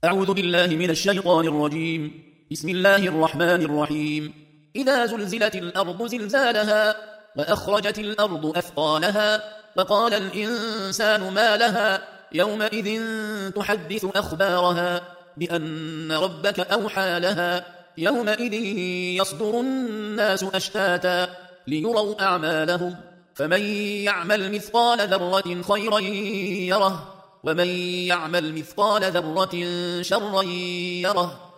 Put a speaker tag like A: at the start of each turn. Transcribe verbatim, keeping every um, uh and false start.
A: أعوذ بالله من الشيطان الرجيم. بسم الله الرحمن الرحيم. إذا زلزلت الأرض زلزالها وأخرجت الأرض أثقالها وقال الإنسان ما لها يومئذ تحدث أخبارها بأن ربك أوحى لها يومئذ يصدر الناس أشتاتا ليروا أعمالهم فمن يعمل مثقال ذرة خيرا يره ومن يعمل مثقال ذرة شرا يره